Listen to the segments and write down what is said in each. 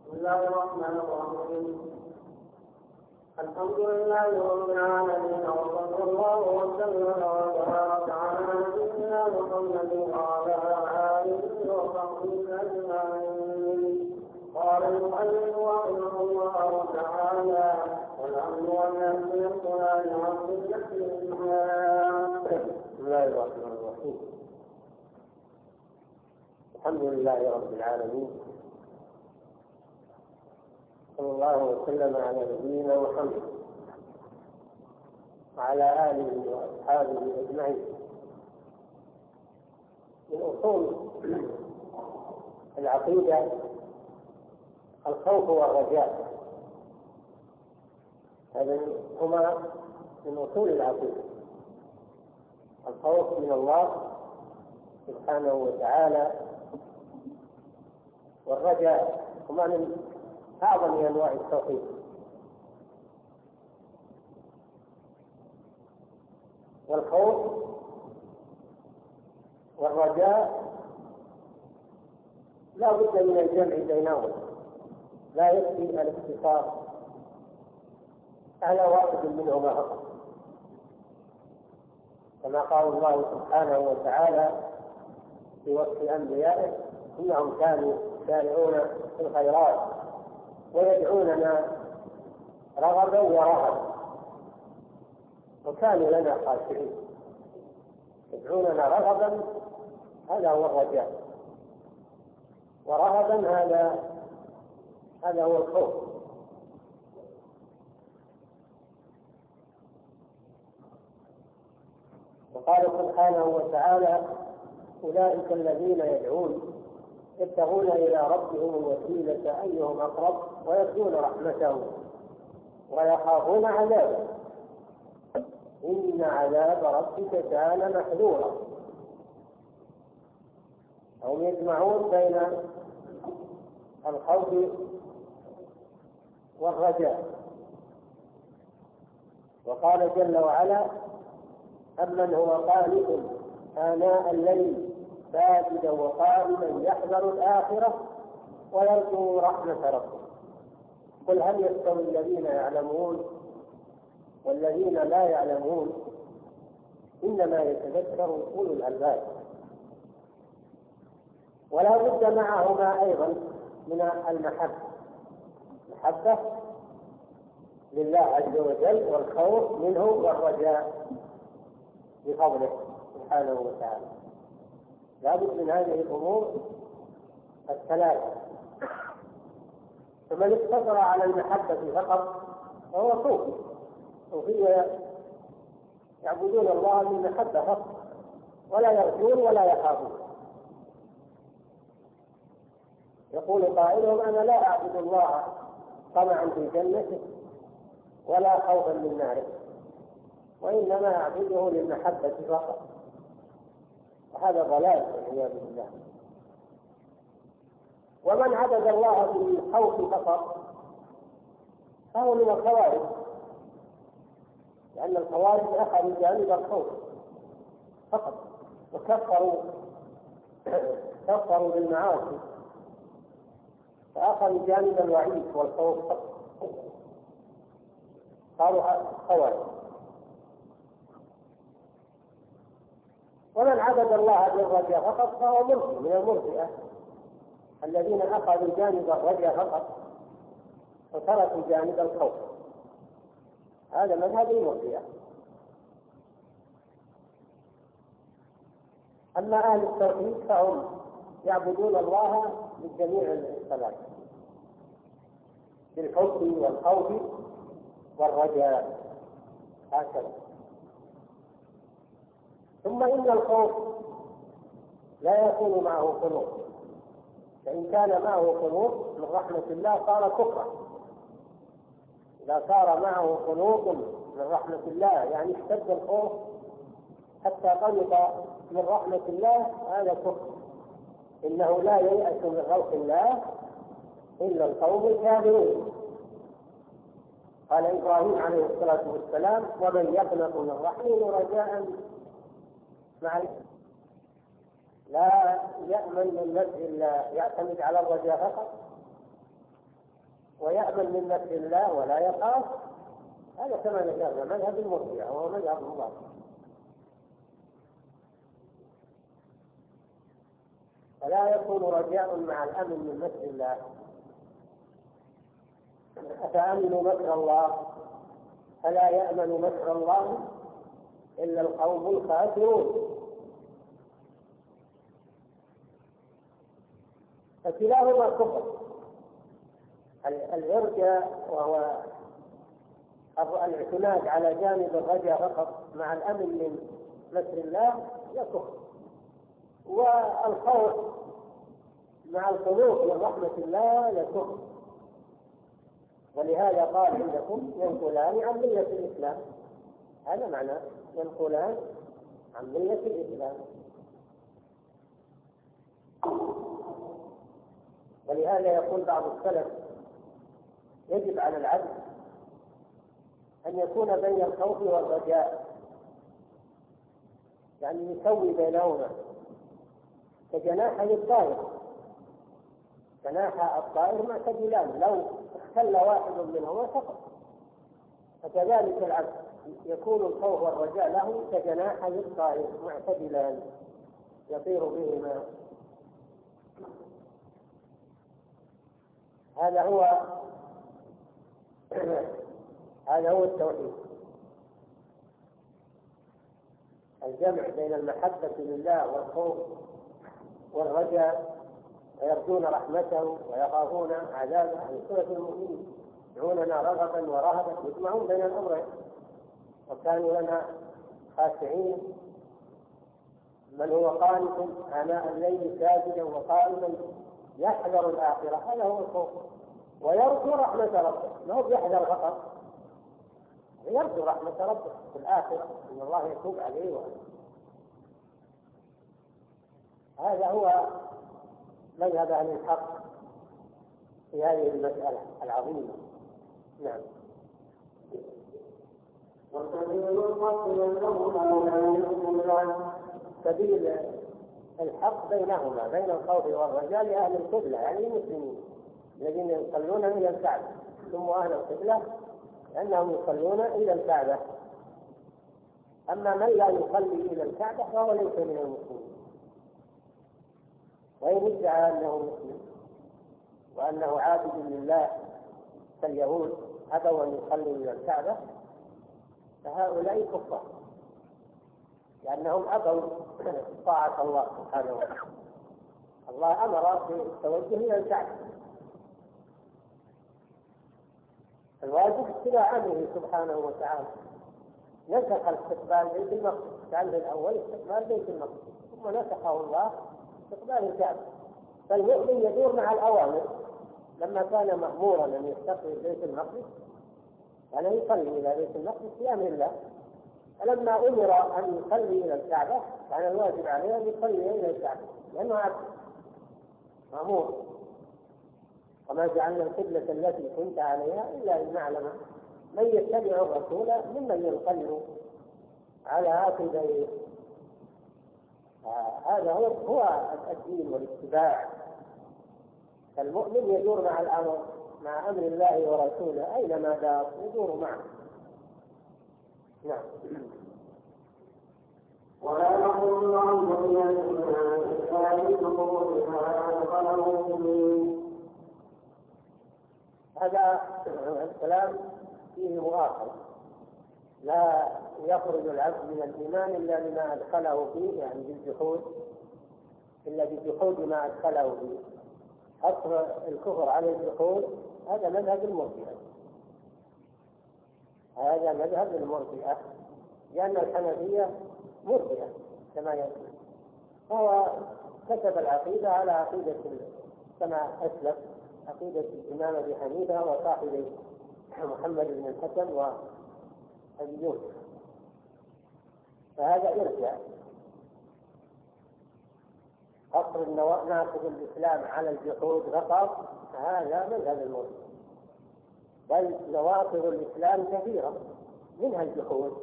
بسم الله الرحمن الرحيم. الحمد لله رب العالمين، وصلى الله وسلم وبارك على نبينا محمد وعلى آله وصحبه أجمعين. قال المؤلف رحمه الله تعالى: والأمن والنهي بالقرآن والسنة بالإجماع. بسم الله الرحمن الرحيم. الحمد لله رب العالمين، صلى الله وسلم على نبينا محمد وعلى آله وأصحابه أجمعين. من أصول العقيدة الخوف والرجاء، هذا هما من أصول العقيدة. الخوف من الله سبحانه وتعالى، والرجاء هما من أعظم أنواع التوحيد. والخوف والرجاء لا بد من الجمع بينهما، لا يكفي الاقتصار على واحد منهما فقط، كما قال الله سبحانه وتعالى في وصف أنبيائه: إنهم كانوا يسارعون في الخيرات ويدعوننا رغبا ورهبا وكانوا لنا خاشعين. يدعوننا رغبا هذا هو الرجاء، ورهبا هذا هو الخوف. وقال سبحانه وتعالى: أولئك الذين يبتغون إلى ربهم الوسيلة أيهم أقرب ويرجون رحمته ويخافون عذابه إن عذاب ربك كان محذورا. هم يجمعون بين الخوف والرجاء. وقال جل وعلا: أمن هو قانت آناء الليل ساجدا وقائما يحذر الآخرة ويرجو رحمة ربه قل هل يستوي الذين يعلمون والذين لا يعلمون إنما يتذكر أولو الألباب. ولا بد معهما أيضا من المحبة لله عز وجل، والخوف منه، والرجاء بفضله سبحانه وتعالى. لا بد من هذه الأمور الثلاثة. فمن اقتصر على المحبة فقط فهو صوفي، يعبدون الله بالمحبة فقط، ولا يرجون ولا يخافون. يقول قائلهم: أنا لا أعبد الله طمعا في جنته ولا خوفا من ناره، وإنما أعبده للمحبة فقط. وهذا ضلال والعياذ بالله. ومن عبد الله بالخوف فقط فهو من الخوارج، لأن الخوارج أخذوا جانب الخوف فقط وكفروا بالمعاصي، فأخذوا جانب الوعيد والخوف فقط، صاروا خوارج. ومن عبد الله بالرجاء فقط فهو مرجئ من المرجئة الذين أخذوا جانب الرجاء فقط وتركوا جانب الخوف. هذا مذهب المرجئة. أما أهل التوحيد فهم يعبدون الله بجميع الثلاث، بالحب والخوف والرجاء، هكذا. ثم إن الخوف لا يكون معه قنوط، فإن كان معه قنوط من رحمة الله صار كفرا. إذا صار معه قنوط من رحمة الله يعني اشتد الخوف حتى قنط من رحمة الله، هذا كفر. إنه لا ييأس من روح الله إلا القوم الكافرون. قال إبراهيم عليه الصلاة والسلام: ومن يقنط من رحمه رجاء لا يأمن من نفسه إلا يعتمد على الرجاء فقط، ويأمن من مكر الله ولا يخاف، هذا كما ذكرنا مذهب المرجئة وهو مذهب الله. فلا يكون رجاء مع الأمن من مكر الله. أفأمنوا مكر الله فلا يأمن مكر الله إلا القوم الخاسرون. فكلاهما كفر، الإرجاء وهو الاعتماد على جانب الرجاء فقط مع الأمن من مكر الله يكفر، والخوف مع الخلوص من رحمة الله يكفر. ولهذا قال عندكم ينقلان عن ملة الإسلام، هذا معناه ينقلان عن ملة الإسلام. ولهذا يقول بعض السلف يجب على العبد أن يكون بين الخوف والرجاء، يعني يسوي بينهما كجناحي الطائر. جناح الطائر معتدلان، لو اختل واحد منهما سقط. فكذلك العبد يكون الخوف والرجاء له كجناحي الطائر معتدلان يطير بهما. هذا هو التوحيد، الجمع بين المحبة لله والخوف والرجاء، ويرجون رحمته ويخافون عذابه. عن سورة المؤمنين يدعوننا رغبا ورهبا، يجمعون بين الأمرين. وكانوا لنا خاشعين، من هو قانت آناء الليل ساجدا وقائما يحذر الآخرة، هذا هو الخوف. ويرجو رحمة ربه، ما هو يحذر فقط، يرجو رحمة ربه في الآخرة، إن الله يتوب عليه. هذا هو مذهب أهل الحق في هذه المسألة العظيمة. نعم. سبيل الحق بينهما، بين الخوف والرجاء لأهل القبلة، يعني المسلمين الذين يصلون إلى الكعبة، ثم أهل القبلة لأنهم يصلون إلى الكعبة. أما من لا يصلي إلى الكعبة فهو ليس من المسلمين، وإن ادعى أنه مسلم وأنه عابد لله كاليهود أبوا أن يصلوا إلى الكعبة، فهؤلاء كفار، لأنهم أبوا طاعة الله سبحانه وتعالى. الله أمر بالتوجه إلى الكعبة، الواجب اتباع أمره سبحانه وتعالى. نسخ استقبال بيت المقدس، كان الأول استقبال بيت المقدس، ثم نسخه الله استقبال الكعبة. فالمؤمن يدور مع الأوامر. لما كان مأمورا أن يستقبل بيت المقدس كان يصلي إلى بيت المقدس بأمر الله، فلما أمر أن يصلي إلى الكعبة كان الواجب عليه أن يصلي إلى الكعبة، لأنه عبد مأمور. وما جعلنا القبلة التي كنت عليها إلا لنعلم من يتبع الرسول ممن ينقلب على عقبيه. هذا هو الدين والاتباع. المؤمن يدور مع الأمر، مع أمر الله ورسوله، أينما دار يدور معه. نعم. ولا يقول الله هذا الكلام فيه مؤاخذة، لا يخرج العبد من الإيمان إلا بما أدخله فيه، يعني بالجحود، إلا بجحود ما أدخله فيه. أصل الكفر على الجحود هذا مذهب المرجئة، هذا مذهب المرجئة، لأن الحنفية مرجئة كما يقول. هو كتب العقيدة على عقيدة كما أسلف، عقيدة الإمام أبي حنيفة وصاحبه محمد بن الحسن وأبي يوسف، فهذا إرجاء. قصر ناقض الإسلام على الجحود فقط هذا مذهب المرجئة، بل نواقض الإسلام كثيرة، منها الجحود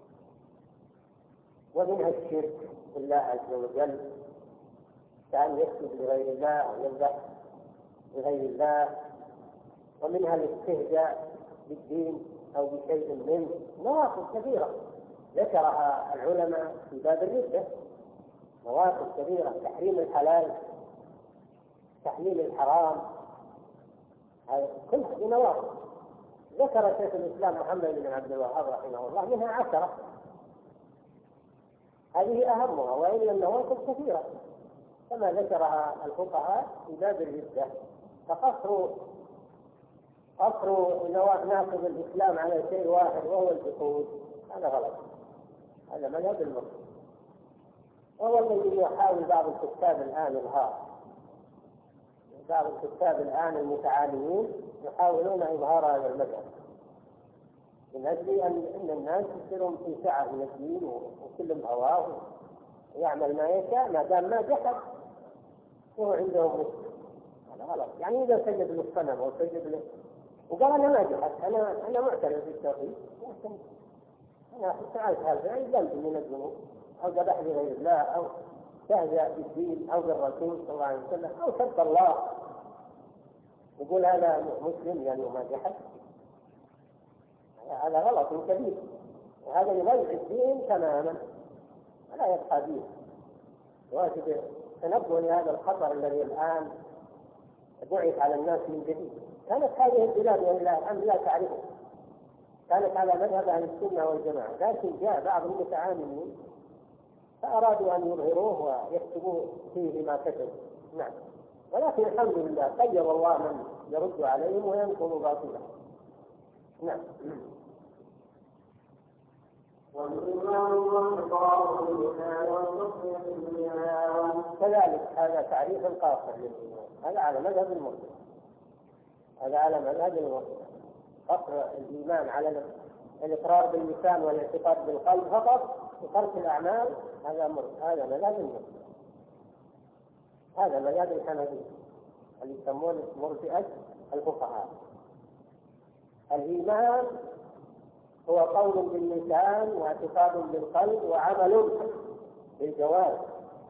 ومنها الشرك بالله عز وجل، كأن يسجد لغير الله أو يذبح لغير الله ومنها الاستهزاء بالدين أو بشيء منه، نواقض كثيرة ذكرها العلماء في باب الردة، نواقض كثيرة، تحريم الحلال، تحليل الحرام، كلها بنواقض ذكر شيخ الإسلام محمد بن عبد الوهاب رحمه الله منها 10، هذه أهمها، وإلا النواقض كثيرة كما ذكرها الفقهاء في باب الردة. فقصر ناقض الإسلام على شيء واحد وهو الجحود هذا غلط، هذا مذهب المسلم، وهو الذي يحاول بعض الكتاب الآن إظهار، بعض الكتاب الآن المتعالمين يحاولون إظهار هذا المذهب من أجل أن الناس يصيرون في سعة من الدين وكل هواه يعمل ما يشاء ما دام ما جحد هو عندهم مسلم. هذا غلط. يعني إذا سجد للصنم أو سجد له وقال أنا ما جحد، أنا معترف بالتوحيد، أنا فعلت هذا يعني ذنب من الذنوب، أو ذبح لغير الله، أو استهزأ بالدين أو بالرسول صلى الله عليه وسلم، أو سب الله، يقول هذا مسلم يعني وما جحد، هذا غلط كبير، وهذا يضيع الدين تماما ولا يبقى دين. واجب تنبه لهذا الخطر الذي الآن بعث على الناس من جديد. كانت هذه البلاد ولله الحمد لا تعرفه، كانت على مذهب أهل السنة والجماعة، لكن جاء بعض المتعاملين فأرادوا أن يظهروه ويكتبوا فيه ما كتب. نعم، ولكن الحمد لله قيض الله من يرد عليهم وينكر باطله. نعم. كذلك هذا تعريف قاصر للإيمان، هذا على مذهب المسلم، هذا على مذهب المسلم، قصر الإيمان على الإقرار باللسان والاعتقاد بالقلب فقط وترك الأعمال، هذا مذهب المسلم، هذا مذهب الحنفية اللي يسمون مرجئة الفقهاء. الإيمان هو قول باللسان واعتقاد بالقلب وعمل بالجوارح،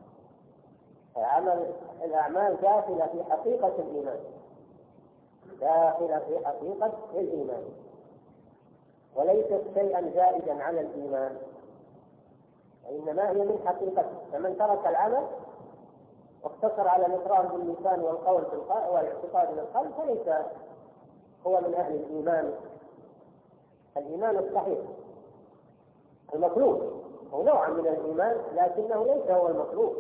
الأعمال داخلة في حقيقة الإيمان، داخلة في حقيقة الإيمان، وليست شيئا زائدا على الإيمان، وإنما هي من حقيقته. فمن ترك العمل واقتصر على الإقرار باللسان والقول والاعتقاد بالقلب فليس هو من أهل الإيمان، الإيمان الصحيح المطلوب، هو نوع من الإيمان لكنه ليس هو المطلوب.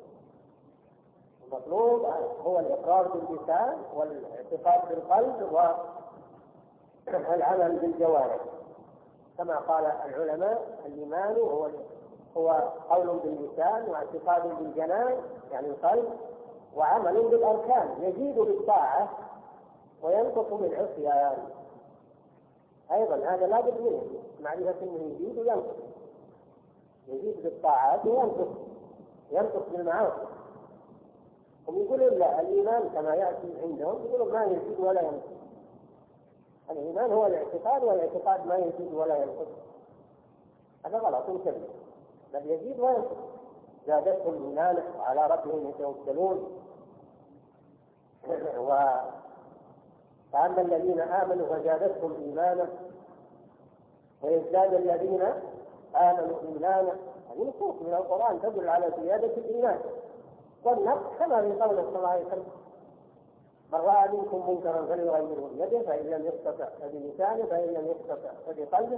المطلوب هو الإقرار باللسان والاعتقاد بالقلب والعمل بالجوارح، كما قال العلماء الإيمان هو قول باللسان واعتقاد بالجنان يعني القلب وعمل بالأركان، يزيد بالطاعة وينقص بالعصيان. أيضا هذا لا بد منه، معرفة أنه يزيد وينقص، يزيد بالطاعات وينقص بالمعاصي. هم يقولون لا، الإيمان كما يأتي عندهم يقولون ما يزيد ولا ينقص، الإيمان هو الاعتقاد، والاعتقاد ما يزيد ولا ينقص، هذا غلط كبير، بل يزيد وينقص. زادتهم إيمانا وعلى ربهم يتوكلون. فأما الذين آمنوا فزادتهم إيمانا ويزداد الذين آمنوا إيمانا، هذه نصوص من القرآن تدل على زيادة الإيمان والنقص، كما في قوله صلى الله عليه وسلم من رأى منكم منكرا فليغيره بيده فإن لم يستطع فبلسانه فإن لم يستطع فبقلبه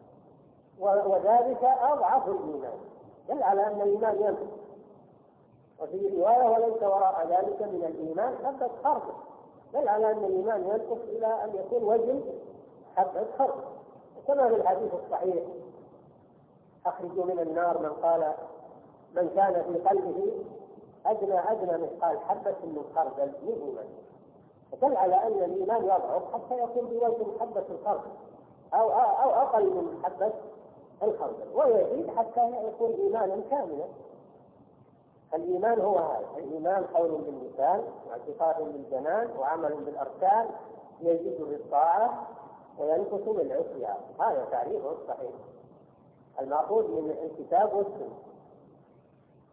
وذلك أضعف الإيمان، دل على أن الإيمان ينقص. وفي رواية وليس وراء ذلك من الإيمان حبة خردل، دل على أن الإيمان ينقص إلى أن يكون وزن حبة خردل، كما في الحديث الصحيح أخرجوا من النار من كان في قلبه أدنى مثقال حبة من خردل من إيمان، دل على أن الإيمان يضعف حتى يكون بوزن حبة الخردل أو أقل من حبة الخردل، ويزيد حتى يكون إيمانا كاملا. الإيمان هو هذا، الإيمان قول باللسان واعتقاد بالجنان وعمل بالأركان، يزيد بالطاعة وينقص بالعصيان، هذا تعريفه الصحيح المأخوذ من الكتاب والسنة،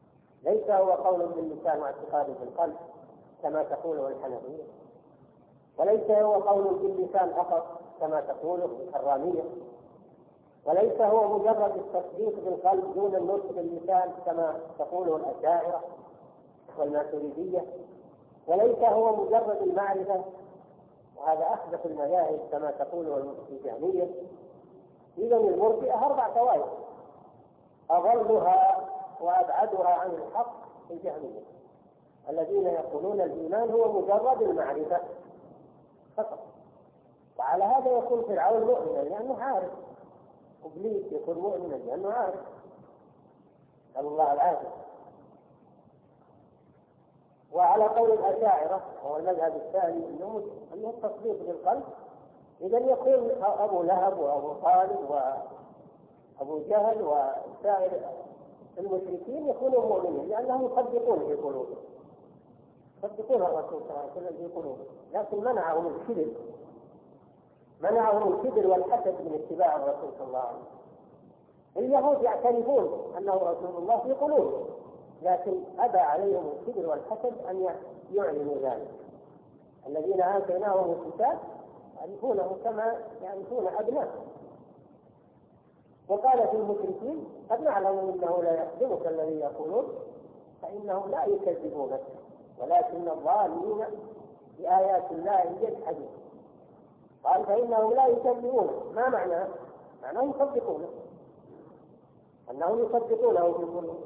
ليس هو قول باللسان واعتقاد بالقلب كما تقوله الحنفية. وليس هو قول باللسان فقط كما تقوله الحرامية، وليس هو مجرد التصديق بالقلب دون النطق باللسان كما تقوله الأشاعرة والماتريدية، وليس هو مجرد المعرفة، وهذا أحدث المذاهب كما تقوله الجهمية. إذن المرجئة 4 طوائف، أضلها وأبعدها عن الحق الجهمية، الذين يقولون الإيمان هو مجرد المعرفة فقط. وعلى هذا يكون فرعون مؤمنا لأنه عارف، إبليس يكون مؤمنا لأنه عارف. نسأل الله العافية. وعلى قول الأشاعرة هو المذهب الثاني أنه التصديق بالقلب، إذن يكون أبو لهب وأبو طالب وأبو جهل وسائر المشركين يكونوا مؤمنين لأنهم يصدقون في قلوبهم، يصدقون الرسول صلى الله عليه وسلم في قلوبهم، لكن منعهم الكبر والحسد من اتباع الرسول صلى الله عليه وسلم. اليهود يعترفون أنه رسول الله في قلوبهم، لكن أبى عليهم الكبر والحسد أن يعلنوا ذلك. الذين آتيناهم الكتاب يعرفونه كما يعرفون أبناءهم. وقال في المشركين قد نعلم أنه لا يحزنك الذي يقولون فإنهم لا يكذبونك ولكن الظالمين بآيات الله يجحدون. قال فإنهم لا يكذبونه، ما معناه؟ معناه يصدقونه، أنهم يصدقونه في قلوبهم.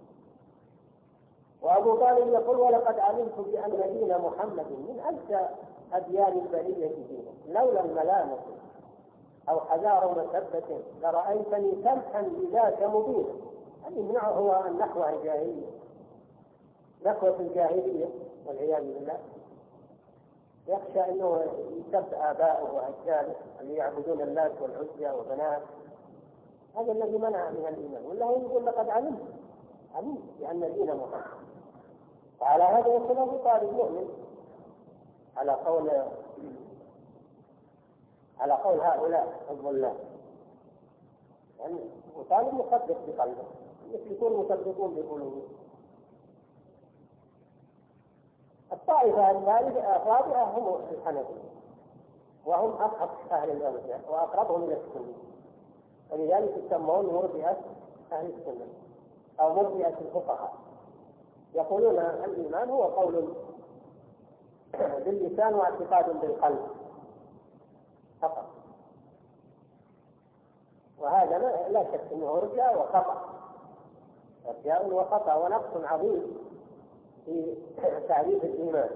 وأبو طالب يقول ولقد علمت بأن دين محمد من أنسى أديان البرية دينا لولا الملامة أو حذار مسبة لرأيتني سمحا بذاك مبينا. يمنعه هو النحو الجاهلية، نحوة الجاهلية والعياذ بالله، يخشى أنه يسب آباؤه وأجداده اللي يعبدون اللات والعزى وبنات، هذا الذي منع من الإيمان. والله يقول لقد علمت بأن دين محمد. وعلى هذا يكون أبو طالب مؤمن على قول هؤلاء الضلال، يعني أبو طالب مصدق بقلبه مثل يكون مصدقون بقلوبهم. الطائفة الرابعة هم الحنفية، وهم أصحب أهل الأرجاء وأقربهم إلى السنة، ولذلك يسمون مرجئة أهل السنة أو مرجئة الفقهاء. يقولون الإيمان هو قول باللسان واعتقاد بالقلب فقط، وهذا لا شك أنه رجاء وخطأ ونقص عظيم في تعريف الإيمان.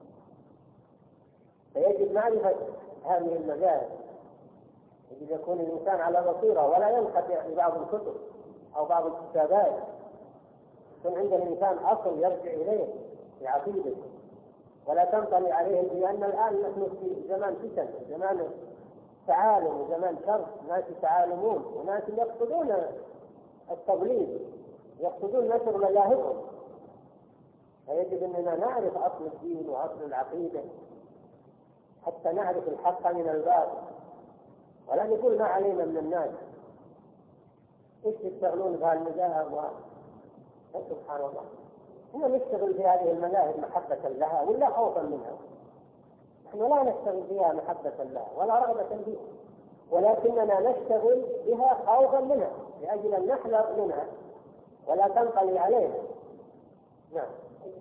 فيجب معرفة هذه المجال، يجب يكون الإنسان على بصيرة ولا ينقطع ببعض الكتب أو بعض الكتابات، يكون عند الإنسان أصل يرجع إليه في عقيدته ولا تنطلي عليه، لأن الآن نحن في زمان فتن، زمان تعالم وزمان شر، ناس يتعالمون وناس يقصدون التضليل، يقصدون نشر مذاهبهم. فيجب أننا نعرف أصل الدين وأصل العقيدة حتى نعرف الحق من الباطل، ولا نقول ما علينا من الناس ايش يشتغلون بهالمذاهب. سبحان الله، هم نشتغل في هذه المذاهب محبة لها ولا خوفا منها. نحن لا نشتغل فيها محبة لها ولا رغبة فيها، ولكننا نشتغل بها خوفا منها لأجل أن نحذر منها ولا تنقلي علينا. نعم.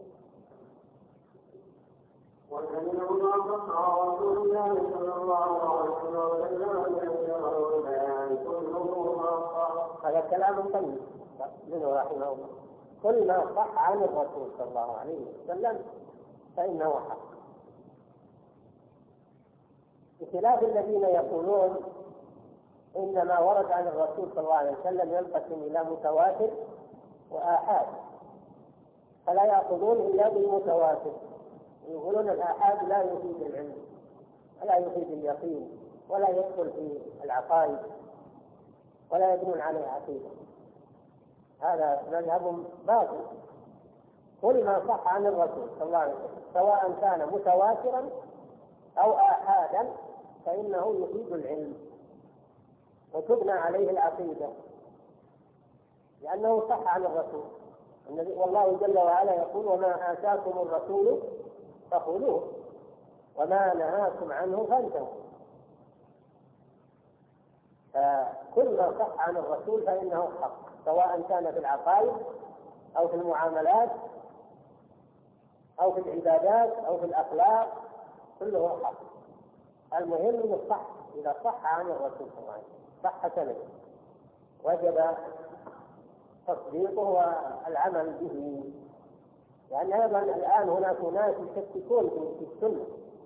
والذين هم عن رسول الله صلى الله عليه وسلم هذا كلام طيب منه رحمه الله. كل ما صح عن الرسول صلى الله عليه وسلم فإنه حق، بخلاف الذين يقولون إنما ورد عن الرسول صلى الله عليه وسلم ينقسم إلى متواتر وآحاد، فلا يأخذون إلا بالمتواتر، يقولون الآحاد لا يفيد العلم ولا يفيد اليقين ولا يدخل في العقائد ولا يبنون عليه عقيدة. هذا مذهب باطل. كل ما صح عن الرسول صلى الله عليه وسلم سواء كان متواترا أو آحادا فإنه يفيد العلم وتبنى عليه العقيدة، لأنه صح عن الرسول. والله جل وعلا يقول وما آتاكم الرسول فخذوه وما نهاكم عنه فانتهوا. فكل ما صح عن الرسول فإنه حق، سواء كان في العقائد أو في المعاملات أو في العبادات أو في الأخلاق، كله حق. المهم أنه صح. إذا صح عن الرسول صلى الله عليه وسلم صح سند وجب تصديقه والعمل به. لأن أيضا الآن هناك ناس يشككون في السنة.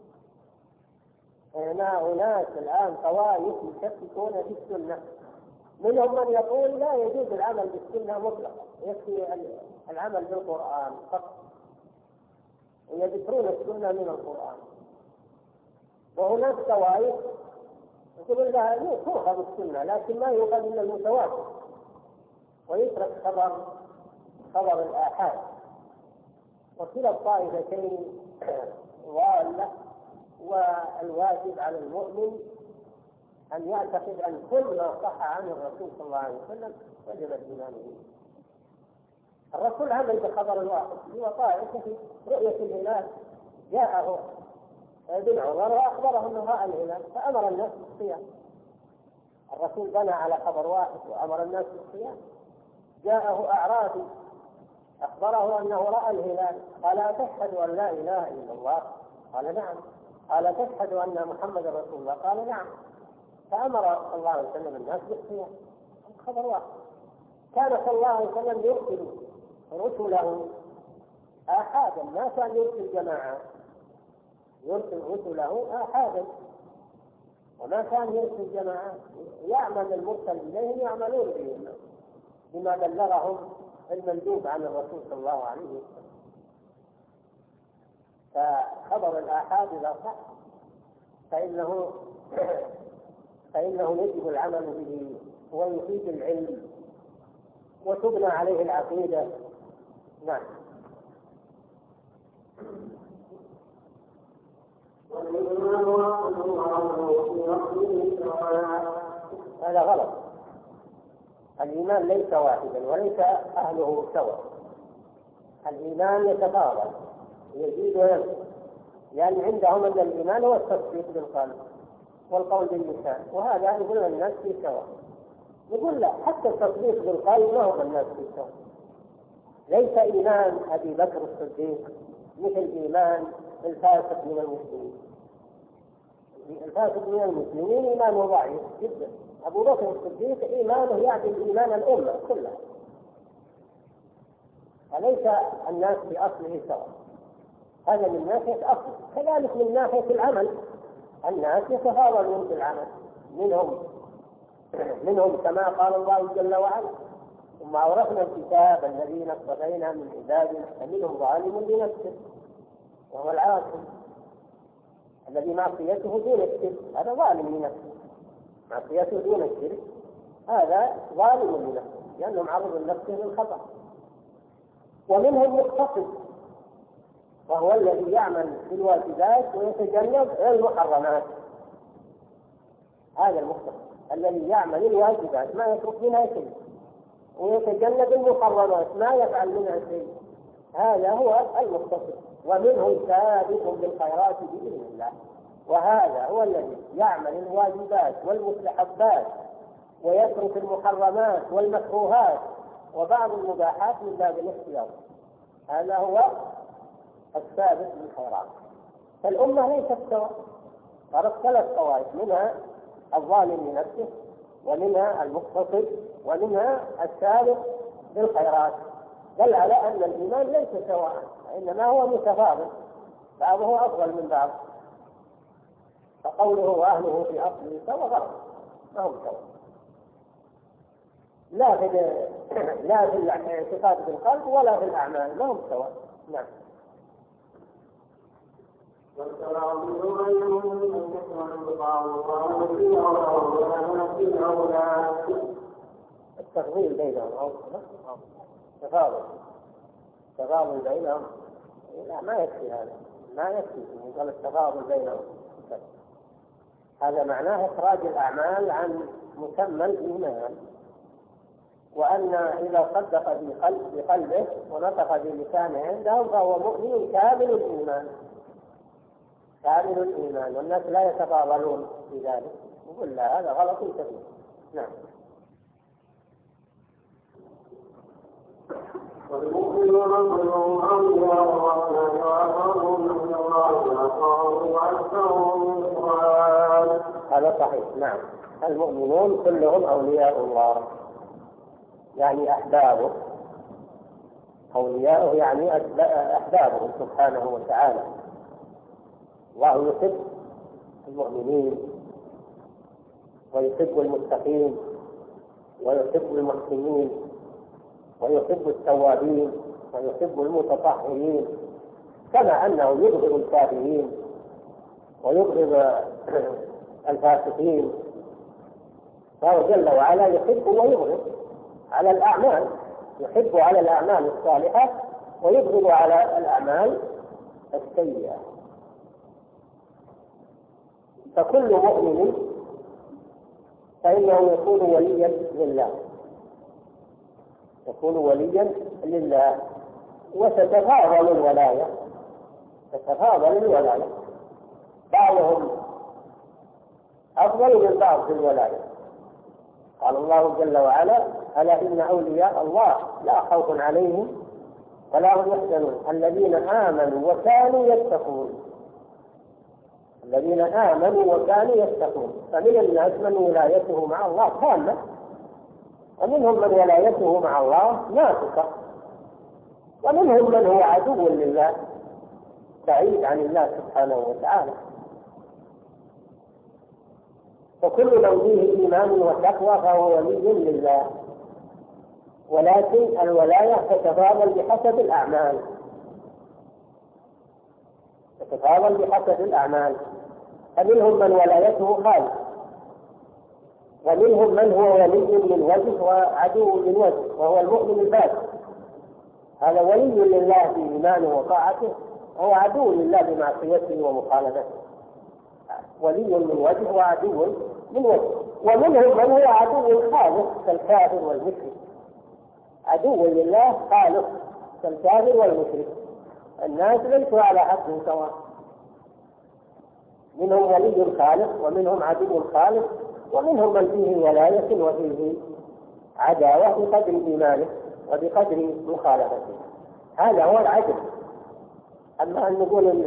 هناك الآن طوائف يشككون في السنة، منهم من يقول لا يجوز العمل بالسنة مطلقا، يكفي العمل بالقرآن فقط، ويذكرون السنة من القرآن. وهناك طوائف يقول لها تؤخذ السنة لكن ما يؤخذ إلا المتواتر، ويترك خبر الآحاد. وكلا الطائفتين ضالة، والواجب على المؤمن أن يعتقد أن كل ما صح عن الرسول صلى الله عليه وسلم وجب الإيمان به. الرسول عمل بخبر الواحد وطائفة في رؤية الهلال، جاءه ابن عمر وأخبره أنه رأى الهلال فأمر الناس بالصيام. الرسول بنى على خبر واحد وأمر الناس بالصيام. جاءه أعرابي أخبره أنه رأى الهلال، قال أتشهد أن لا إله إلا الله؟ قال نعم. قال تشهد أن محمد رسول الله؟ قال نعم. فأمر صلى الله عليه وسلم الناس بالصيام. خبر واحد. كان صلى الله عليه وسلم يرسل رسله آحادا، ما كان يرسل جماعة، يرسل رسله آحادا، وما كان يرسل جماعة. يعمل المرسل إليهم يعملون بهم بما بلغهم المندوب عن الرسول صلى الله عليه وسلم. فخبر الآحاد إذا صح فإنه يجب العمل به ويفيد العلم وتبنى عليه العقيدة. نعم. هذا غلط. الإيمان ليس واحدا وليس أهله سواء. الإيمان يتفاضل يزيد وينقص، لأن عندهم أن الإيمان هو التصديق بالقلب والقول باللسان، وهذا يقول الناس في سواء. يقول لا، حتى التصديق بالقلب ما هو الناس في سواء. ليس إيمان أبي بكر الصديق مثل إيمان الفاسق من المسلمين. الفاسق من المسلمين إيمانه ضعيف جدا. أبو بكر الصديق إيمانه يعدل إيمان الأمة كلها. فليس الناس بأصله سواء. هذا من ناحية أصل. كذلك من ناحية العمل الناس يتفاضلون في العمل، منهم كما قال الله جل وعلا: ثم أورثنا الكتاب الذين اصطفينا من عبادنا فمنهم ظالم لنفسه وهو العاصي الذي معصيته دون الشرك، هذا ظالم لنفسه. معصيته دون الشرك هذا ظالم لنفسه لأنه معرض لنفسه للخطأ. ومنهم مقتصد وهو الذي يعمل في الواجبات ويتجنب المحرمات. هذا المقتصد الذي يعمل الواجبات ما يترك منها شيء ويتجنب المحرمات ما يفعل منها شيء، هذا هو المقتصد. ومنهم سابق بالخيرات بإذن الله، وهذا هو الذي يعمل الواجبات والمستحبات ويترك المحرمات والمكروهات وبعض المباحات من باب الاختيار. هذا هو السابق بالخيرات. فالأمة ليست سواء، صارت 3 طوائف، منها الظالم لنفسه ومنها المقتصد ومنها السابق بالخيرات. دل على أن الإيمان ليس سواء، إنما هو متفاضل، بعضه أفضل من بعض. فقوله وأهله في أصله سواء غلط، ما هم سواء، لا في الاعتقاد بالقلب ولا في الأعمال، ما هم سواء. نعم. التفضيل بينهم أو تفاضل بينهم، لا ما يكفي هذا، ما يكفي يقول التفاضل بينهم. هذا معناه إخراج الأعمال عن مسمى الإيمان، وأن إذا صدق بقلبه ونطق بلسانه عندهم فهو مؤمن كامل الإيمان. كامل الإيمان، والناس لا يتفاضلون في ذلك. يقول لا، هذا غلط كبير. نعم. والمؤمنون كلهم أولياء الرحمن وأكثرهم من الله وأكثرهم إخوان. هذا صحيح. نعم، المؤمنون كلهم أولياء الله، يعني أحبابه. أولياءه يعني أحبابه سبحانه وتعالى. الله يحب المؤمنين ويحب المتقين ويحب المحسنين ويحب التوابين ويحب المتطهرين، كما أنه يبغض الكافرين ويبغض الفاسقين. فهو جل وعلا يحب ويبغض على الأعمال، يحب على الأعمال الصالحة ويبغض على الأعمال السيئة. فكل مؤمن فإنه يكون وليا لله، يكون وليا لله، وتتفاضل الولاية، تتفاضل الولاية، بعضهم أفضل من بعض في الولاية. قال الله جل وعلا: ألا إن أولياء الله لا خوف عليهم ولا هم يحزنون الذين آمنوا وكانوا يتقون. الذين آمنوا وكانوا يتقون. فمن الناس من ولايته مع الله تامة، ومنهم من ولايته مع الله ناقصة، ومنهم من هو عدو لله بعيد عن الله سبحانه وتعالى. فكل من فيه إيمان وتقوى فهو ولي لله، ولكن الولاية تتفاضل بحسب الأعمال، تتفاضل بحسب الأعمال. فمنهم من ولايته خالص، ومنهم من هو ولي من وجه وعدو من وجه، وهو المؤمن الفاسق. هذا ولي لله في إيمانه وطاعته، وهو عدو لله بمعصيته ومخالفته. ولي من وجه وعدو من وجه. ومنهم من هو عدو خالص كالكافر والمشرك، عدو لله خالص كالكافر والمشرك. الناس ليسوا على حد سواء، منهم ولي خالص ومنهم عدو خالص، ومنهم من فيه ولاية وفيه عداوة بقدر إيمانه وبقدر مخالفته. هذا هو العدل. أما أن نقول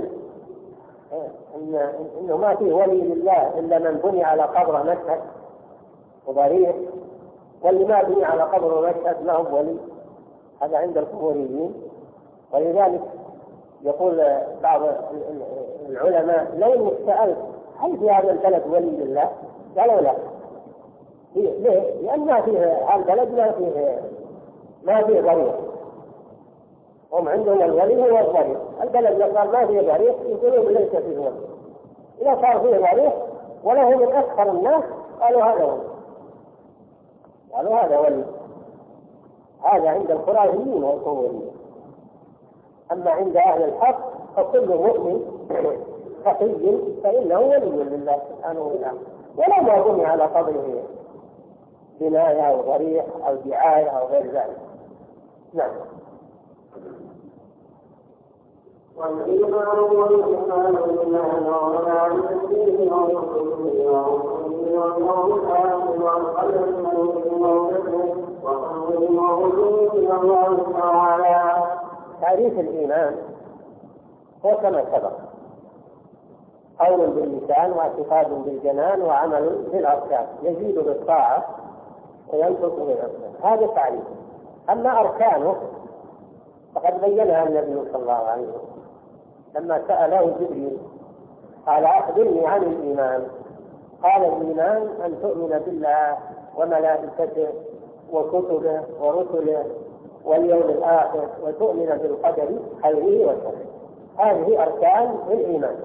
إنه ما فيه ولي لله إلا من بني على قبر مشهد وضريح، واللي ما بني على قبر مشهد له ولي، هذا عند القبوريين. ولذلك يقول بعض العلماء: لو انك سألت هل في هذا البلد ولي لله؟ قالوا لا. ليه؟ لأن ما فيه هذا البلد ما فيه ضريح. هم عندهم الولي هو الضريح. البلد قال ما فيه ضريح يقولون ليس فيه ولي. إذا صار فيه ضريح وله من أكثر الناس قالوا هذا ولي، قالوا هذا ولي. هذا عند الخرافيين والقبوريين. أما عند أهل الحق فكل مؤمن تقي فإنه ولي لله سبحانه وتعالى، ولا ما بني على قبره بناية أو ضريح أو دعاية أو غير ذلك. نعم. والإيمان والإحسان بالله وملائكته ورسله واليوم الآخر والقدر وموته وقوله إلى الله تعالى. تعريف الإيمان هو كما سبق: قول باللسان واعتقاد بالجنان وعمل بالأركان، يزيد بالطاعة وينقص بالعصيان. هذا تعريف. أما أركانه فقد بينها النبي صلى الله عليه وسلم لما سأله جبريل قال: أخبرني عن الإيمان. قال: الإيمان أن تؤمن بالله وملائكته وكتبه ورسله واليوم الآخر وتؤمن بالقدر خيره وشره. هذه أركان الإيمان،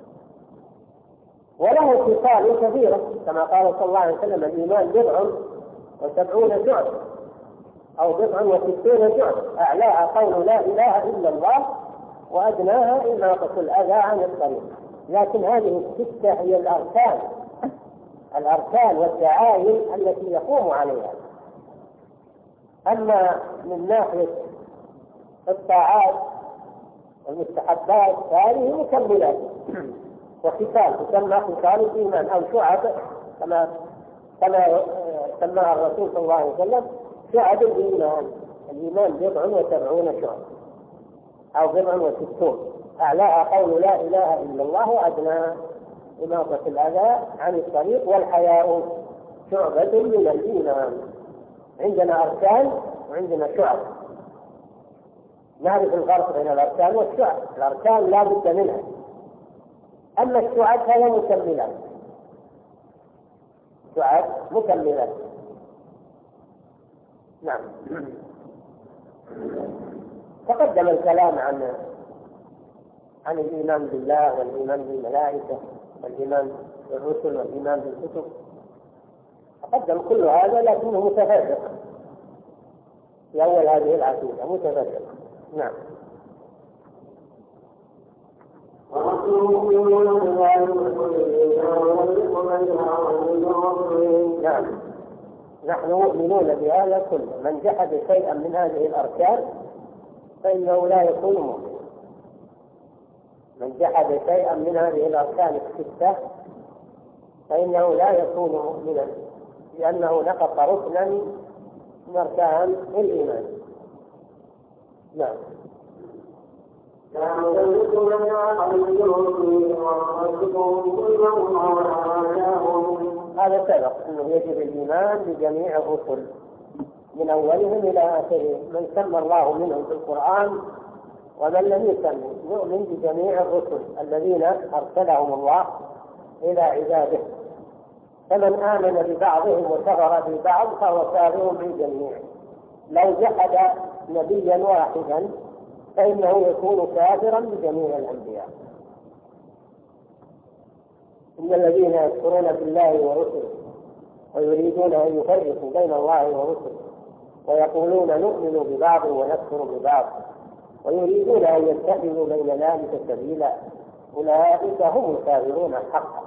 وله خصال كثيرة كما قال صلى الله عليه وسلم: الإيمان 70 جعل أو 69 جعل، أعلاها قول لا إله إلا الله وأدناها إماطة الأذى عن الطريق. لكن هذه الستة هي الأركان والدعائم التي يقوم عليها. أما من ناحية الطاعات والمستحبات فهذه مكملات وختال تسمى ختال الإيمان أو شعب كما سماها الرسول صلى الله عليه وسلم شعب الإيمان. الإيمان 70 شعب أو 60 أعلاها قول لا إله إلا الله وأدناها إماطة الأذى عن الطريق والحياء شعبة من الإيمان. عندنا أركان وعندنا شعب. نعرف الفرق بين الأركان والشعب. الأركان لا بد منها، أما الشعب فهي مكملات. شعب مكملات. نعم. تقدم الكلام عن الإيمان بالله والإيمان بالملائكة والإيمان بالرسل والإيمان بالكتب. تقدم كل هذا لكنه متفرق في أول هذه العقيدة، متفرق. نعم. نعم. نحن مؤمنون بهذا كله. من جحد شيئا من هذه الأركان فإنه لا يكون مؤمنا. من جحد شيئا من هذه الأركان الستة فإنه لا يكون مؤمنا، لأنه نقض ركنا من أركان الإيمان. نعم. هذا سبق أنه يجب الإيمان بجميع الرسل من أولهم إلى آخرهم، من سمى الله منهم في القرآن ومن لم يسمي. نؤمن بجميع الرسل الذين أرسلهم الله إلى عباده، فمن آمن ببعضهم وكفر ببعض فهو كافر بالجميع. لو جحد نبيا واحدا فإنه يكون كافرا بجميع الأنبياء. إن الذين يكفرون بالله ورسله ويريدون أن يفرقوا بين الله ورسله ويقولون نؤمن ببعض ونكفر ببعض ويريدون أن يتخذوا بين ذلك سبيلا أولئك هم الكافرون حقا.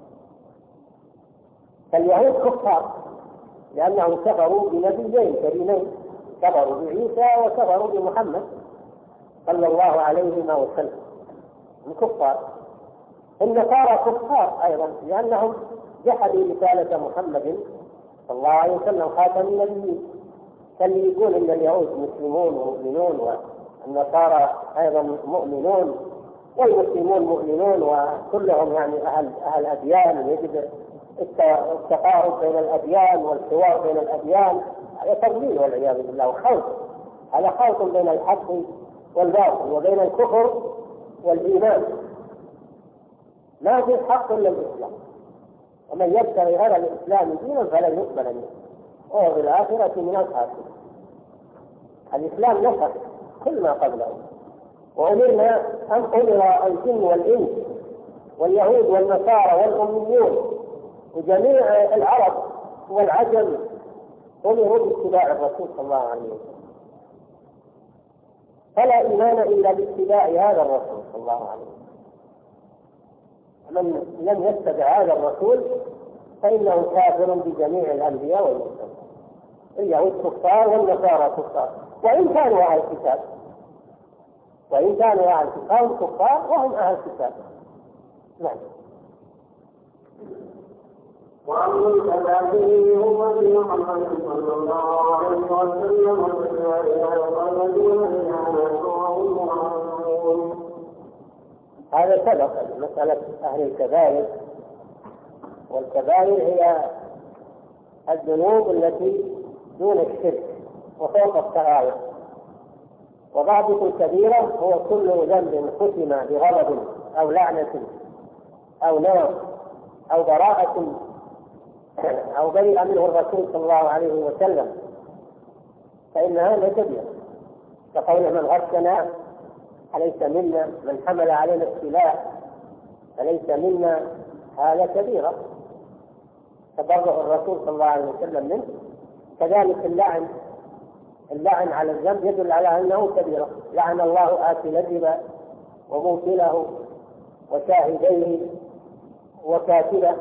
فاليهود كفار لأنهم كفروا بنبيين كريمين، كفروا بعيسى وكفروا بمحمد صلى الله عليه وسلم، الكفار. النصارى كفار أيضا لأنهم جحدوا رسالة محمد صلى الله عليه وسلم خاتم النبيين. فاللي يقول إن اليهود مسلمون ومؤمنون والنصارى أيضا مؤمنون والمسلمون مؤمنون وكلهم يعني أهل أديان، يجب التقارب بين الأديان والحوار بين الأديان، هذا تضليل والعياذ بالله وخلط. هذا خلط بين الحق والباطل وبين الكفر والإيمان. ما في حق إلا الإسلام، ومن يبتغي غير الإسلام دينا فلن يقبل منه وهو في الآخرة من الخاسرين. الإسلام نسخ كل ما قبله، وأمرنا أن أمر الجن والإنس واليهود والنصارى والأميون وجميع العرب والعجم أمروا باتباع الرسول صلى الله عليه وسلم. فلا إيمان إلا باتباع هذا الرسول صلى الله عليه وسلم. من لم يتبع هذا الرسول فإنه كافر بجميع الأنبياء والمرسلين. اليهود كفار والنصارى كفار وإن كانوا أهل الكتاب، وإن كانوا أهل الكتاب كفار وهم أهل الكتاب. نعم. وأما الكافرين هم في محمد صلى الله عليه وسلم هذا سبق مسألة أهل الكبائر. والكبائر هي الذنوب التي دون الشرك وفوق الصغائر. وضابط الكبيرة هو كل ذنب ختم بغضب أو لعنة أو نار أو براءة أو برئ منه الرسول صلى الله عليه وسلم فإن هذا كبير، كقول من غشنا فليس منا، من حمل علينا السلاح فليس منا، هذا كبيرة تبرأ الرسول صلى الله عليه وسلم منه. كذلك اللعن على الذنب يدل على أنه كبيرة. لعن الله آكل الربا وموكله وشاهديه وكاتبه.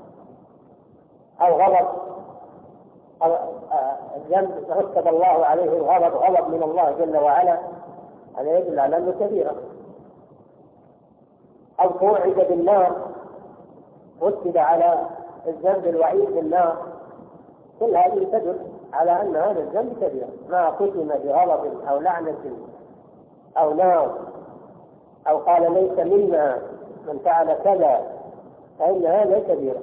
أو غضب الذنب رتب الله عليه الغضب، غضب من الله جل وعلا، هذا يدل على أنه كبيرة. أو توعد بالنار رتب على الذنب الوعيد بالنار، كل هذه تدل على أن هذا الذنب كبير. ما ختم بغضب أو لعنة أو نار أو قال ليس منا من فعل كذا فإن هذا كبير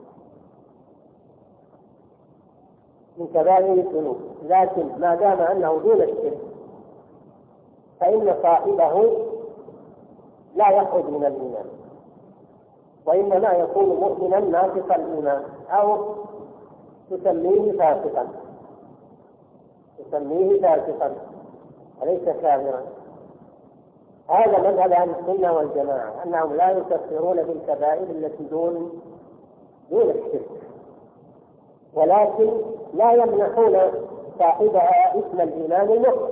من كبائر الذنوب. لكن ما دام أنه دون الشرك فإن صاحبه لا يخرج من الإيمان، وإنما يكون مؤمنا ناقص الإيمان، أو تسميه فاسقا وليس كافرا. هذا مذهب أهل السنة والجماعة، أنهم لا يكفرون بالكبائر التي دون الشرك، ولكن لا يمنحون صاحبها اسم الإيمان المطلق،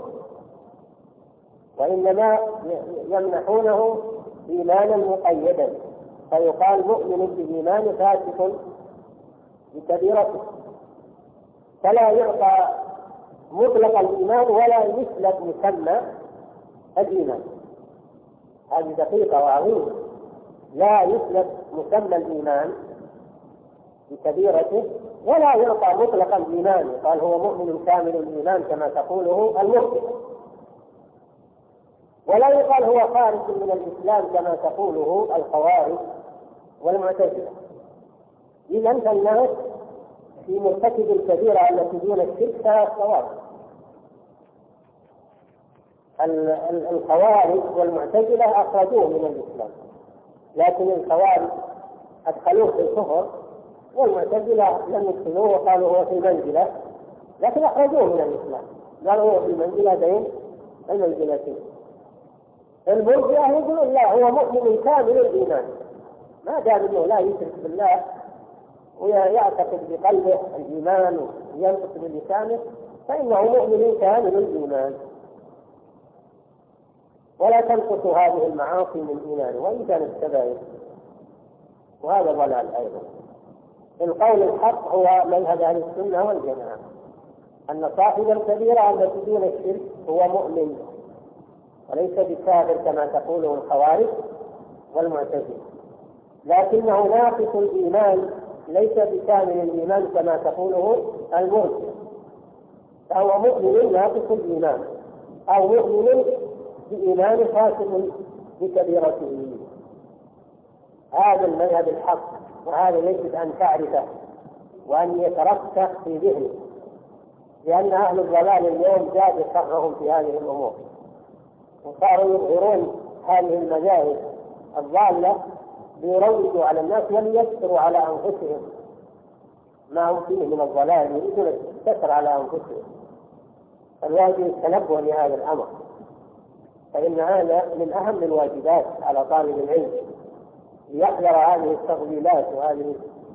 وإنما يمنحونه إيمانا مقيدا، فيقال مؤمن بالإيمان فاسق بكبيرته، فلا يعطى مطلق الإيمان ولا يسلب مسمى الإيمان. هذه دقيقة وعظيمة، لا يسلب مسمى الإيمان بكبيرته ولا يعطى مطلق الإيمان، قال هو مؤمن كامل الإيمان كما تقوله المرجئة، ولا يقال هو خارج من الإسلام كما تقوله الخوارج والمعتزلة. إذن فالناس في مرتكب الكبيرة التي دون الشرك ثلاث طوائف: الخوارج والمعتزلة أخرجوه من الإسلام، لكن الخوارج أدخلوه في الكفر، والمعتزلة لم يدخلوه وقالوا هو في منزلة، لكن أخرجوه من الإسلام، قالوا هو في منزلة بين المنزلتين. المرجئة يقولون لا، هو مؤمن كامل الإيمان ما دام أنه لا يشرك بالله ويعتقد بقلبه الإيمان وينطق بلسانه فإنه مؤمن كامل الإيمان، ولا تنقص هذه المعاصي من إيمانه وإن كانت كبائر، وهذا ضلال أيضا. القول الحق هو مذهب أهل السنة والجماعة، أن صاحب الكبيرة التي دون الشرك هو مؤمن وليس بكافر كما تقوله الخوارج والمعتزلة، لكنه ناقص الإيمان ليس بكامل الإيمان كما تقوله المرجئة، فهو مؤمن ناقص الإيمان أو مؤمن بإيمان فاسق بكبيرته. هذا المذهب الحق، وهذا يجب أن تعرفه وأن يترسخ في ذهنك، لأن أهل الضلال اليوم زاد شرهم في هذه الأمور، وصاروا يظهرون هذه المذاهب الضالة ليروجوا على الناس وليستروا على أنفسهم ما هم فيه من الضلال، يريدون الستر على أنفسهم. الواجب التنبه لهذا الأمر، فإن هذا من أهم الواجبات على طالب العلم، ليحذر هذه التضليلات وهذه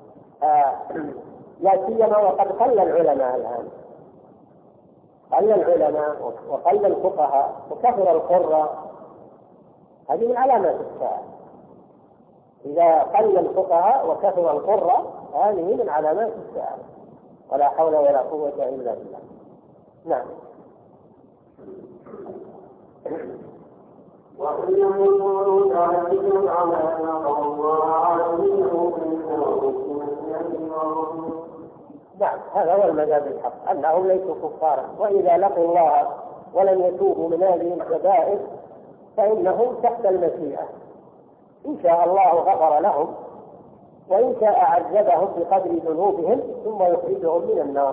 لا سيما وقد قل العلماء الآن، قل العلماء وقل الفقهاء وكثر القراء، هذه من علامات الساعة. إذا قل الفقهاء وكثر القراء هذه من علامات الساعة، ولا حول ولا قوة إلا بالله. نعم. نعم، هذا هو المذهب الحق، أنهم ليسوا كفارا، وإذا لقوا الله ولم يتوبوا من هذه الكبائر فإنهم تحت المشيئة، إن شاء الله غفر لهم وإن شاء عذبهم بقدر ذنوبهم ثم يخرجهم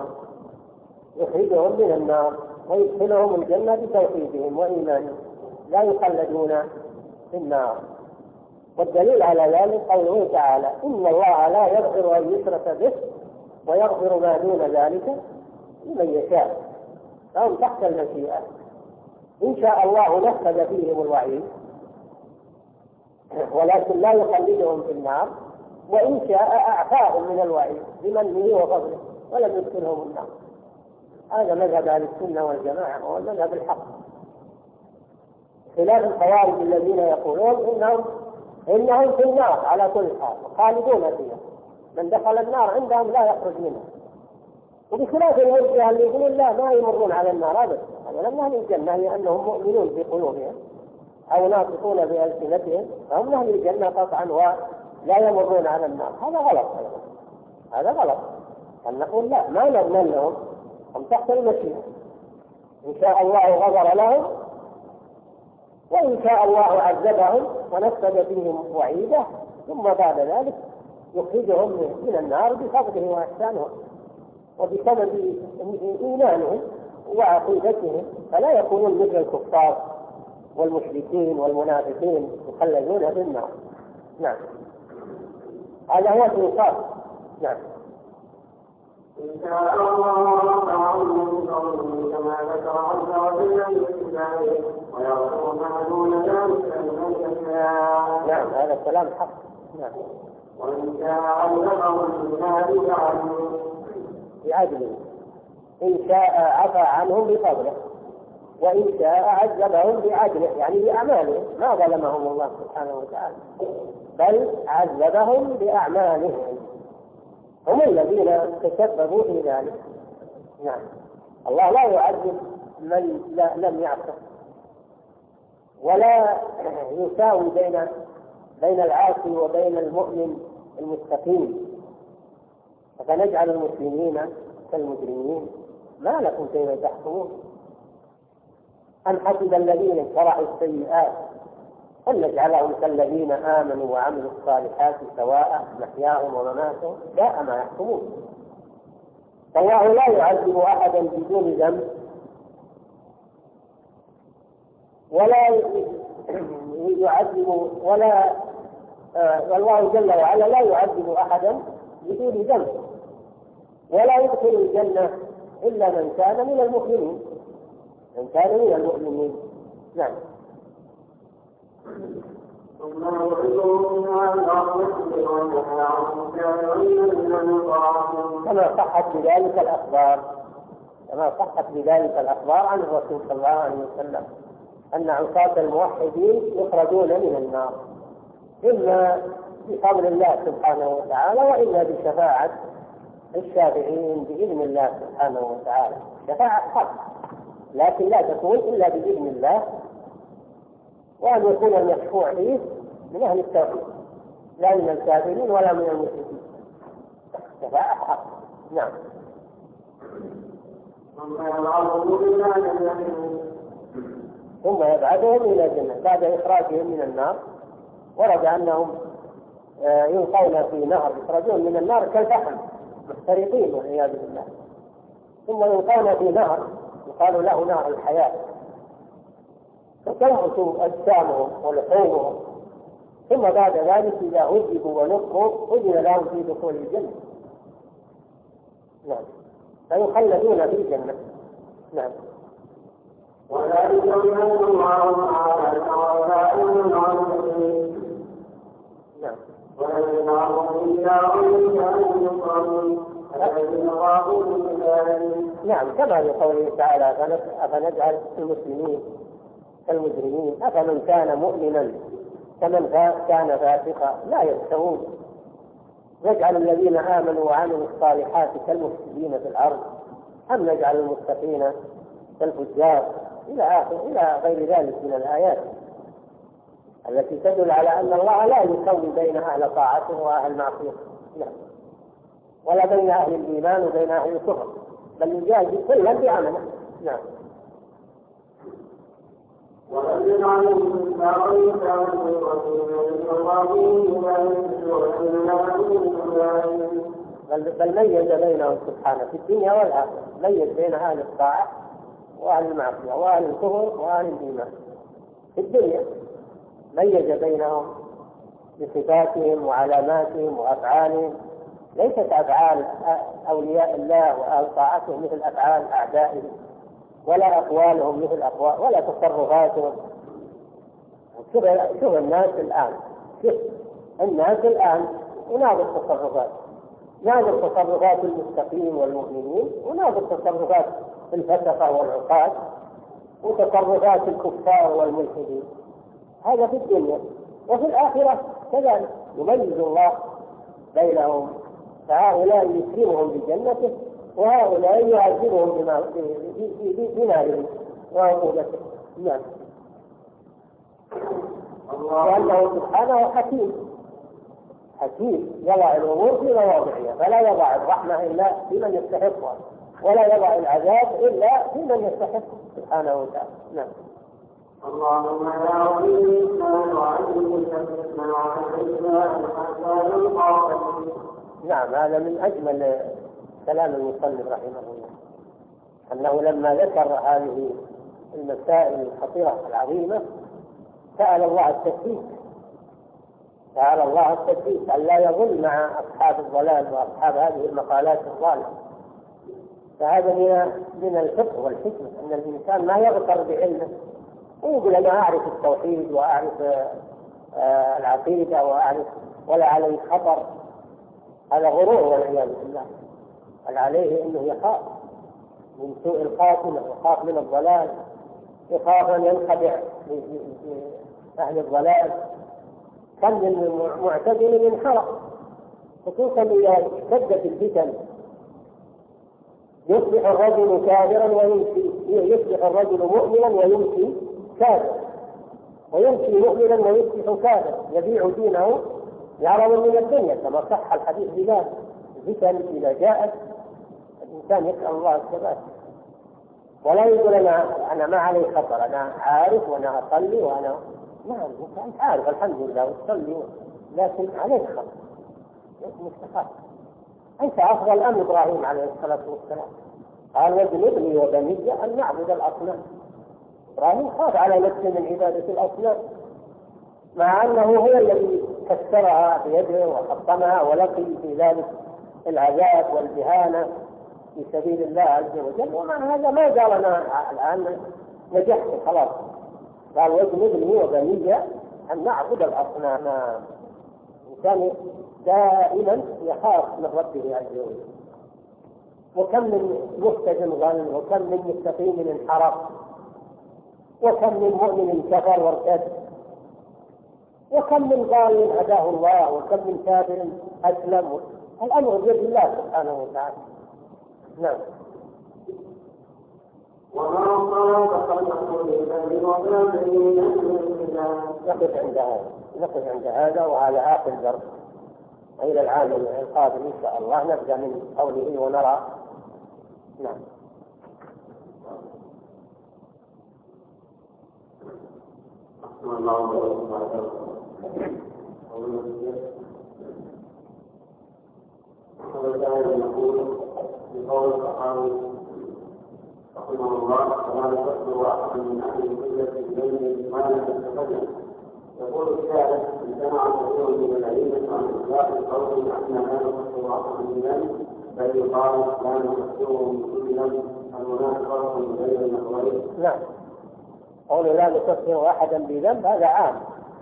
من النار ويدخلهم الجنة بتوحيدهم وإيمانهم، لا يخلدون في النار. والدليل على ذلك قوله تعالى: إن الله لا يغفر أن يشرك به ويغفر ما دون ذلك لمن يشاء، فهم تحت المشيئة، إن شاء الله نفذ فيهم الوعيد ولكن لا يخلدهم في النار، وإن شاء أعفاهم من الوعيد بمنه وفضله ولم يدخلهم النار. هذا مذهب أهل السنة والجماعة وهو المذهب الحق، خلاف الخوارج الذين يقولون إنهم في النار على كل حال خالدون فيها، من دخل النار عندهم لا يخرج منها. وبخلاف المرجئة اللي يقولون لا، ما يمرون على النار أبدا، هذا لم يهل الجنة، لأنهم مؤمنون في قلوبهم، أو ناطقون بألسنتهم فهم أهل الجنة قطعا ولا يمرون على النار. هذا غلط أيضا، هذا غلط. أن نقول لا، ما نضمن لهم، هم تحت المشيئة، إن شاء الله غفر لهم وإن شاء الله عذبهم ونفذ فيهم وعيده، ثم بعد ذلك يخرجهم من النار بفضله وإحسانه وبسبب إيمانهم وعقيدتهم، فلا يكونون مثل الكفار والمشركين والمنافقين يخلدون في النار. نعم، هذا هو الإنصاف. نعم. إن شاء الله عنهم كما ذكر عز وجل في كتابه ويغفر ما دون ذلك لمن يشاء. نعم، هذا الكلام حق. نعم. وإن شاء عذبهم بعدله، إن شاء عفى عنهم بفضله، وإن شاء عذبهم بعدله، يعني بأعمالهم، ما ظلمهم الله سبحانه وتعالى بل عذبهم بأعمالهم، هم الذين تسببوا في ذلك. نعم. الله لا يعذب من لم يعصه، ولا يساوي بين العاصي وبين المؤمن المستقيم، فنجعل المسلمين كالمجرمين. ما لكم كيف تحكمون؟ أم حسب الذين اجترحوا السيئات أن نجعلهم كالذين آمنوا وعملوا الصالحات سواء محياهم ومماتهم، ساء ما يحكمون. فالله لا يعذب أحدا بدون ذنب، ولا يعذب والله جل وعلا لا يعذب أحدا بدون ذنب، ولا يدخل الجنة إلا من كان من المؤمنين، من كان من المؤمنين. نعم. كما صحت بذلك الأخبار عن الرسول صلى الله عليه وسلم أن عصاة الموحدين يخرجون من النار، إما بفضل الله سبحانه وتعالى وإما بشفاعة الشافعين بإذن الله سبحانه وتعالى. شفاعة حق، لكن لا تكون إلا بإذن الله، وأن يكون المشفوع فيه من أهل التوحيد لا من الكافرين ولا من المشركين. شفاعة حق. نعم. ثم يبعثهم إلى الجنة بعد إخراجهم من النار. ورد أنهم يلقون في نهر، يخرجون من النار كالفحم محترقين والعياذ بالله، ثم يلقون في نهر يقال له نهر الحياة، فتنبت أجسامهم ولحومهم، ثم بعد ذلك إذا عذبوا ونقوا أذن لهم في دخول الجنة. نعم، فيخلدون في الجنة. نعم. وذلك بأن الله تعالى تولى المعروفين. نعم. ولكن عرضوا إلى غير أن يقروا الذين قالوا من ذلك. نعم، كما لقوله تعالى أفنجعل المسلمين كالمجرمين، أفمن كان مؤمنا كمن كان فاسقا لا يستوون، نجعل الذين آمنوا وعملوا الصالحات كالمفسدين في الأرض أم نجعل المتقين كالفجار، إلى غير ذلك من الآيات التي تدل على أن الله لا يسوي بين أهل طاعته وأهل معصيته، ولا بين أهل الإيمان وبين أهل الكفر، بل يجازي كلا بعمله. نعم. بل ميز بينهم سبحانه في الدنيا والآخرة، ميز بين أهل الطاعة وأهل المعصية وأهل الكفر وأهل الإيمان. في الدنيا ميز بينهم بصفاتهم وعلاماتهم وأفعالهم، ليست أفعال أولياء الله وأهل طاعتهم مثل أفعال أعدائهم، ولا أقوالهم مثل أقوال، ولا تصرفاتهم. شوف الناس الآن وناظر التصرفات، ناظر تصرفات المستقيم والمؤمنين، وناظر تصرفات الفسقة والعقاد، وتصرفات الكفار والملحدين. هذا في الدنيا، وفي الآخرة كذلك يميز الله بينهم، فهؤلاء يكرمهم بجنته وهؤلاء يعذبهم بناره وعقوبته. نعم. لأنه سبحانه حكيم يضع الأمور في مواضعها، فلا يضع الرحمة إلا بمن يستحقها، ولا يضع العذاب إلا بمن يستحقه سبحانه وتعالى. نعم. اللهم لا ولي الإسلام وعلم الإسلام وعلم حتى يلقى. نعم، هذا من أجمل كلام المصنف رحمه الله، أنه لما ذكر هذه المسائل الخطيرة العظيمة سأل الله التثبيت، أن لا يظن مع أصحاب الضلال وأصحاب هذه المقالات الضالة. فهذا من الفقه والحكمة، أن الإنسان ما يغتر بعلمه ويقول أنا أعرف التوحيد وأعرف العقيدة ولا عليه خطر. هذا غرور والعياذ بالله. بل عليه أنه يخاف من سوء الخاتمة، يخاف من الضلال، يخاف أن ينخدع أهل الضلال. كم من معتدل انحرف، خصوصا إذا اشتدت الفتن. يصبح الرجل كافرا ويمشي، يصبح الرجل مؤمنا ويمشي كافرا، ويمشي مؤمنا ويصبح كافرا، يبيع دينه بعرض من الدنيا، كما صح الحديث بذلك. الفتن إذا جاءت الإنسان يسأل الله الثبات، ولا يقول أنا ما علي خطر، أنا عارف وأنا أصلي وأنا نعم أنت عارف الحمد لله وتصلي، لكن عليك خطر مستخاف. أنت أفضل أم إبراهيم عليه الصلاة والسلام؟ قال واجنبني وبني أن نعبد الأصنام. إبراهيم خاف على نفسه من عبادة الأصنام، مع أنه هو الذي كسرها بيده وحطمها ولقي في ذلك العذاب والإهانة في سبيل الله عز وجل. ومع هذا ما قال أنا الآن نجحت خلاص، قال واجنبني وبني أن نعبد الأصنام. الإنسان دائما يخاف من ربه عز وجل. وكم من مهتد ضل، وكم من مستقيم انحرف، وكم من مؤمن كفر وارتد، وكم من ضال هداه الله، وكم من كافر أسلم. الأمر بيد الله سبحانه وتعالى. نعم. نقف عند هذا وعلى آخر درس، وإلى العام القادم إن شاء الله نبدأ من قوله ونرى. نعم. بقول الصحابي رحمه الله وما يصدر واحد من اهل القبله بين ما لم يتقدم. يقول الشاعر امتنع كثير من العلم عن اطلاق القول ان لا نصدر واحد من ذنب، بل يقال لا نصدره من كل ذنب. هناك فرق بين النظرين. نعم، قول لا نصدر احدا بذنب هذا عام،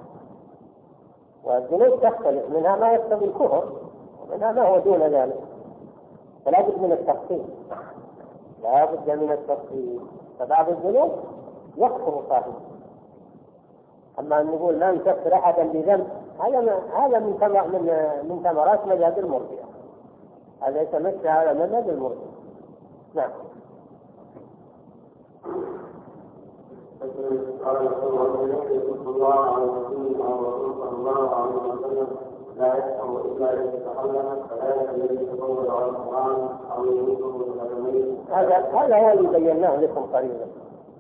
والذنوب تختلف، منها ما يقتضي الكفر ومنها ما هو دون ذلك، فلا بد من التفصيل، لا بد من التفصيل. فبعض الذنوب يكفر صاحبه، أما أن نقول لا نكفر أحدا بذنب هذا من ثمرات مذهب المرجئة، هذا يتمشى على مذهب المرجئة. نعم. قال صلى الله عليه وسلم صلى الله عليه وسلم لا يسمع إلا إذا تكلم، فلا الذي يتطور على القرآن أو يميته بالقدمين. هذا هو اللي بيناه لكم قريبا،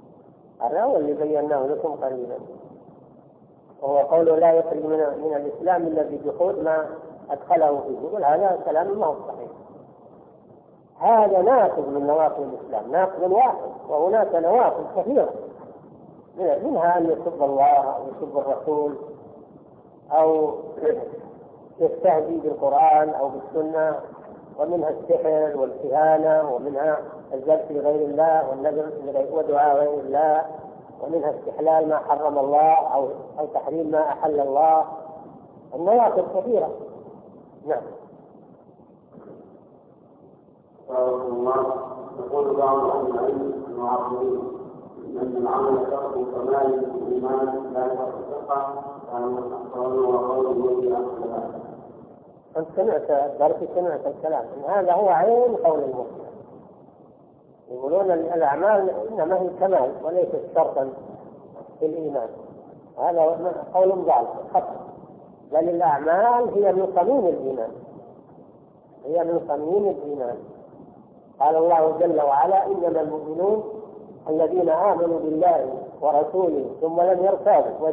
وهو قوله لا يخرج من الإسلام إلا بجحود ما أدخله فيه. يقول هذا كلام ما هو صحيح، هذا ناقض من نواقض الإسلام، ناقض واحد، وهناك نواقض كثيرة، منها أن يسب الله أو يسب الرسول أو يستهزئ بالقرآن أو بالسنة، ومنها السحر والكهانة، ومنها الذبح لغير الله والنذر ودعاء غير الله، ومنها استحلال ما حرم الله أو تحريم ما أحل الله. النواقض كثيرة. نعم. يقول بعض أهل العلم المعاصرين أن العمل شرط كمال الإيمان لا شرط الثقة، أنت سمعت الكلام، هذا هو عين قول المسلم. يقولون الأعمال إنما هي كمال وليست شرطا في الإيمان، هذا قول ضال خطأ، بل الأعمال هي من صميم الإيمان، هي من صميم الإيمان. قال الله جل وعلا: إنما المؤمنون الذين آمنوا بالله ورسوله ثم لم يرتابوا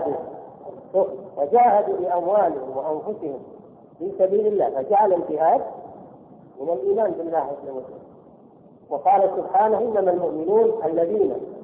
وجاهدوا بأموالهم وأنفسهم في سبيل الله، فجعل الجهاد من الإيمان بالله عز وجل. وقال سبحانه: إنما المؤمنون الذين